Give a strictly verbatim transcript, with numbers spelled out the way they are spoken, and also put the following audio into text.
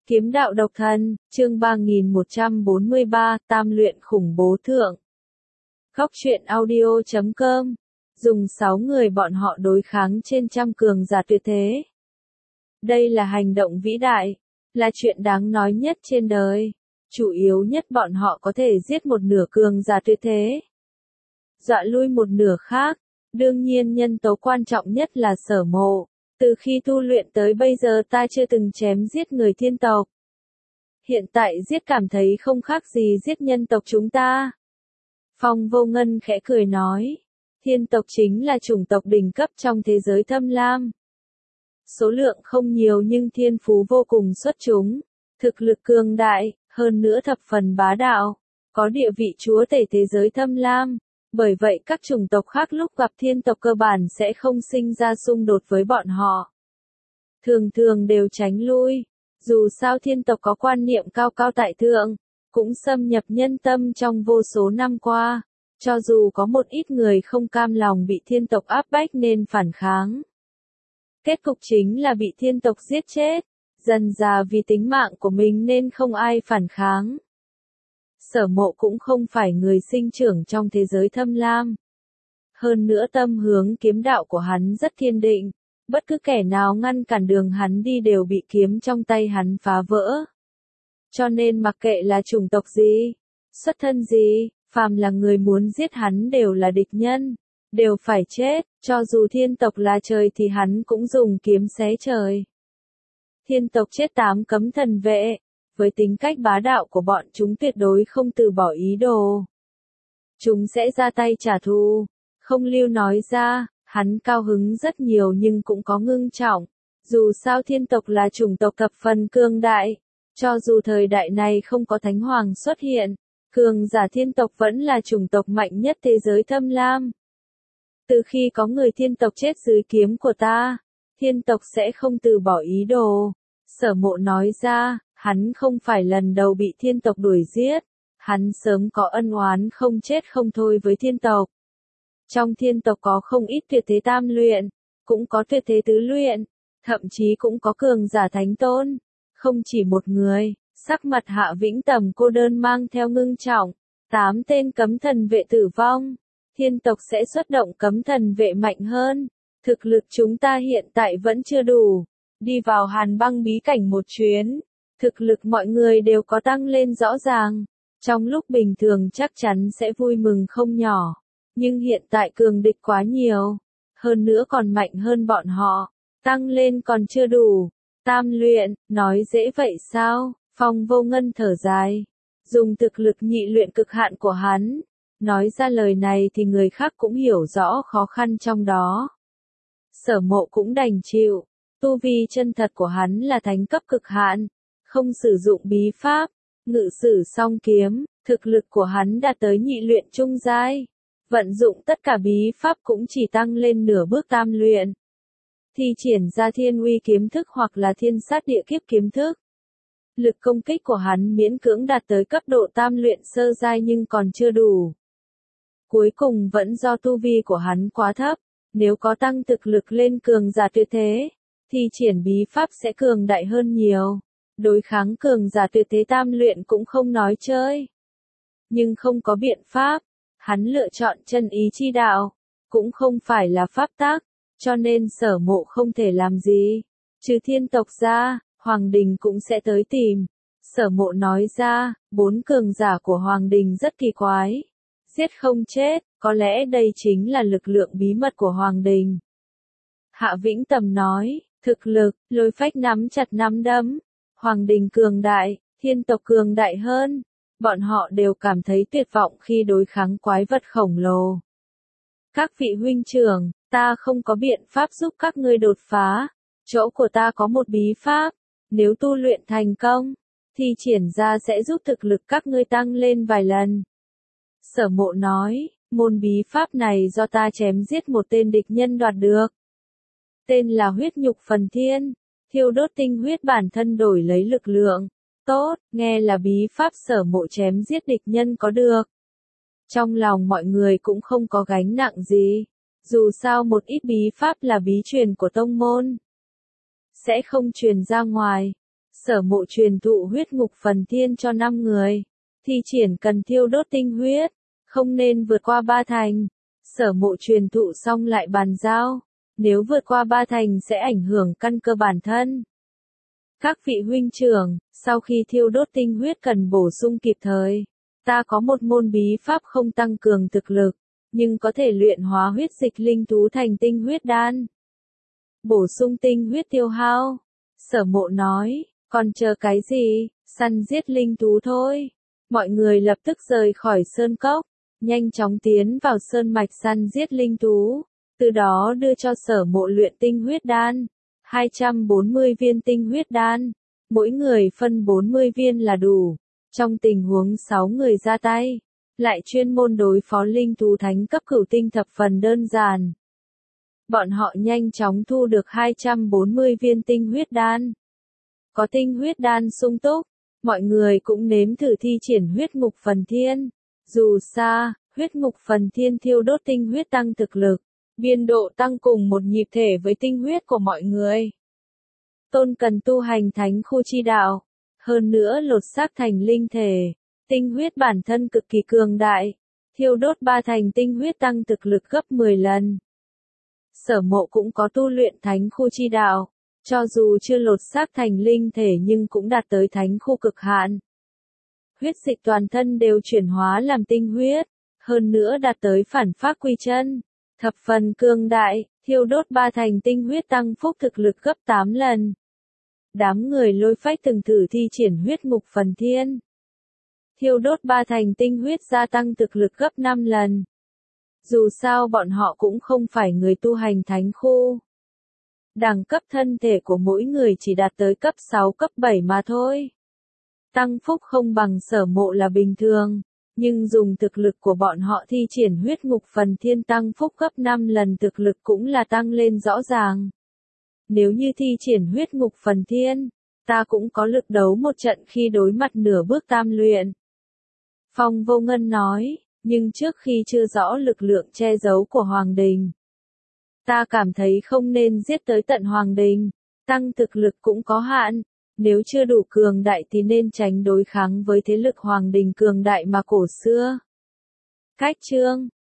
Kiếm đạo độc thân, chương ba nghìn một trăm bốn mươi ba, tam luyện khủng bố thượng. Góc truyện audio chấm com. Dùng sáu người bọn họ đối kháng trên trăm cường giả tuyệt thế. Đây là hành động vĩ đại, là chuyện đáng nói nhất trên đời. Chủ yếu nhất bọn họ có thể giết một nửa cường giả tuyệt thế, dọa lui một nửa khác. Đương nhiên nhân tố quan trọng nhất là Sở Mộ. Từ khi tu luyện tới bây giờ ta chưa từng chém giết người thiên tộc. Hiện tại giết cảm thấy không khác gì giết nhân tộc chúng ta. Phong Vô Ngân khẽ cười nói. Thiên tộc chính là chủng tộc đỉnh cấp trong thế giới Thâm Lam. Số lượng không nhiều nhưng thiên phú vô cùng xuất chúng. Thực lực cường đại, hơn nữa thập phần bá đạo. Có địa vị chúa tể thế giới Thâm Lam. Bởi vậy các chủng tộc khác lúc gặp thiên tộc cơ bản sẽ không sinh ra xung đột với bọn họ. Thường thường đều tránh lui. Dù sao thiên tộc có quan niệm cao cao tại thượng, cũng xâm nhập nhân tâm trong vô số năm qua. Cho dù có một ít người không cam lòng bị thiên tộc áp bách nên phản kháng. Kết cục chính là bị thiên tộc giết chết. Dần dà vì tính mạng của mình nên không ai phản kháng. Sở Mộ cũng không phải người sinh trưởng trong thế giới Thâm Lam. Hơn nữa tâm hướng kiếm đạo của hắn rất kiên định. Bất cứ kẻ nào ngăn cản đường hắn đi đều bị kiếm trong tay hắn phá vỡ. Cho nên mặc kệ là chủng tộc gì, xuất thân gì, phàm là người muốn giết hắn đều là địch nhân, đều phải chết, cho dù thiên tộc là trời thì hắn cũng dùng kiếm xé trời. Thiên tộc chết tám cấm thần vệ, với tính cách bá đạo của bọn chúng tuyệt đối không từ bỏ ý đồ. Chúng sẽ ra tay trả thù, không lưu nói ra. Hắn cao hứng rất nhiều nhưng cũng có ngưng trọng. Dù sao thiên tộc là chủng tộc thập phần cường đại. Cho dù thời đại này không có thánh hoàng xuất hiện, cường giả thiên tộc vẫn là chủng tộc mạnh nhất thế giới Thâm Lam. Từ khi có người thiên tộc chết dưới kiếm của ta, thiên tộc sẽ không từ bỏ ý đồ. Sở Mộ nói ra, hắn không phải lần đầu bị thiên tộc đuổi giết. Hắn sớm có ân oán không chết không thôi với thiên tộc. Trong thiên tộc có không ít tuyệt thế tam luyện, cũng có tuyệt thế tứ luyện, thậm chí cũng có cường giả thánh tôn. Không chỉ một người, sắc mặt Hạ Vĩnh Tầm cô đơn mang theo ngưng trọng. Tám tên cấm thần vệ tử vong, thiên tộc sẽ xuất động cấm thần vệ mạnh hơn. Thực lực chúng ta hiện tại vẫn chưa đủ. Đi vào Hàn Băng bí cảnh một chuyến, thực lực mọi người đều có tăng lên rõ ràng. Trong lúc bình thường chắc chắn sẽ vui mừng không nhỏ. Nhưng hiện tại cường địch quá nhiều, hơn nữa còn mạnh hơn bọn họ, tăng lên còn chưa đủ. Tam luyện, nói dễ vậy sao? Phong Vô Ngân thở dài, dùng thực lực nhị luyện cực hạn của hắn. Nói ra lời này thì người khác cũng hiểu rõ khó khăn trong đó. Sở Mộ cũng đành chịu, tu vi chân thật của hắn là thánh cấp cực hạn, không sử dụng bí pháp, ngự sử song kiếm, thực lực của hắn đạt tới nhị luyện trung giai. Vận dụng tất cả bí pháp cũng chỉ tăng lên nửa bước tam luyện. Thi triển ra thiên uy kiếm thức hoặc là thiên sát địa kiếp kiếm thức. Lực công kích của hắn miễn cưỡng đạt tới cấp độ tam luyện sơ giai nhưng còn chưa đủ. Cuối cùng vẫn do tu vi của hắn quá thấp, nếu có tăng thực lực lên cường giả tuyệt thế, thì triển bí pháp sẽ cường đại hơn nhiều. Đối kháng cường giả tuyệt thế tam luyện cũng không nói chơi. Nhưng không có biện pháp. Hắn lựa chọn chân ý chi đạo, cũng không phải là pháp tắc, cho nên Sở Mộ không thể làm gì. Trừ thiên tộc ra, Hoàng Đình cũng sẽ tới tìm. Sở Mộ nói ra, bốn cường giả của Hoàng Đình rất kỳ quái. Giết không chết, có lẽ đây chính là lực lượng bí mật của Hoàng Đình. Hạ Vĩnh Tầm nói, thực lực, Lôi Phách nắm chặt nắm đấm. Hoàng Đình cường đại, thiên tộc cường đại hơn. Bọn họ đều cảm thấy tuyệt vọng khi đối kháng quái vật khổng lồ. Các vị huynh trưởng, ta không có biện pháp giúp các ngươi đột phá. Chỗ của ta có một bí pháp. Nếu tu luyện thành công, thì triển ra sẽ giúp thực lực các ngươi tăng lên vài lần. Sở Mộ nói, môn bí pháp này do ta chém giết một tên địch nhân đoạt được. Tên là huyết nhục phần thiên, thiêu đốt tinh huyết bản thân đổi lấy lực lượng. Tốt, nghe là bí pháp Sở Mộ chém giết địch nhân có được. Trong lòng mọi người cũng không có gánh nặng gì. Dù sao một ít bí pháp là bí truyền của tông môn, sẽ không truyền ra ngoài. Sở Mộ truyền thụ huyết ngục phần thiên cho năm người. Thi triển cần thiêu đốt tinh huyết, không nên vượt qua ba thành. Sở Mộ truyền thụ xong lại bàn giao, nếu vượt qua ba thành sẽ ảnh hưởng căn cơ bản thân. Các vị huynh trưởng, sau khi thiêu đốt tinh huyết cần bổ sung kịp thời. Ta có một môn bí pháp không tăng cường thực lực, nhưng có thể luyện hóa huyết dịch linh thú thành tinh huyết đan. Bổ sung tinh huyết tiêu hao. Sở Mộ nói, còn chờ cái gì, săn giết linh thú thôi. Mọi người lập tức rời khỏi sơn cốc, nhanh chóng tiến vào sơn mạch săn giết linh thú, từ đó đưa cho Sở Mộ luyện tinh huyết đan. hai trăm bốn mươi viên tinh huyết đan, mỗi người phân bốn mươi viên là đủ. Trong tình huống sáu người ra tay, lại chuyên môn đối phó linh thú thánh cấp cửu tinh thập phần đơn giản. Bọn họ nhanh chóng thu được hai trăm bốn mươi viên tinh huyết đan. Có tinh huyết đan sung túc, mọi người cũng nếm thử thi triển huyết ngục phần thiên. Dù sao, huyết ngục phần thiên thiêu đốt tinh huyết tăng thực lực, biên độ tăng cùng một nhịp thể với tinh huyết của mọi người. Tôn cần tu hành thánh khu chi đạo, hơn nữa lột xác thành linh thể, tinh huyết bản thân cực kỳ cường đại, thiêu đốt ba thành tinh huyết tăng thực lực gấp mười lần. Sở Mộ cũng có tu luyện thánh khu chi đạo, cho dù chưa lột xác thành linh thể nhưng cũng đạt tới thánh khu cực hạn. Huyết dịch toàn thân đều chuyển hóa làm tinh huyết, hơn nữa đạt tới phản phác quy chân, thập phần cường đại, thiêu đốt ba thành tinh huyết tăng phúc thực lực gấp tám lần. Đám người Lôi Phách từng thử thi triển huyết ngục phần thiên. Thiêu đốt ba thành tinh huyết gia tăng thực lực gấp năm lần. Dù sao bọn họ cũng không phải người tu hành thánh khu. Đẳng cấp thân thể của mỗi người chỉ đạt tới cấp sáu cấp bảy mà thôi. Tăng phúc không bằng Sở Mộ là bình thường, nhưng dùng thực lực của bọn họ thi triển huyết ngục phần thiên tăng phúc gấp năm lần thực lực cũng là tăng lên rõ ràng. Nếu như thi triển huyết ngục phần thiên, ta cũng có lực đấu một trận khi đối mặt nửa bước tam luyện. Phong Vô Ngân nói, nhưng trước khi chưa rõ lực lượng che giấu của Hoàng Đình, ta cảm thấy không nên giết tới tận Hoàng Đình, tăng thực lực cũng có hạn, nếu chưa đủ cường đại thì nên tránh đối kháng với thế lực Hoàng Đình cường đại mà cổ xưa. Cách chương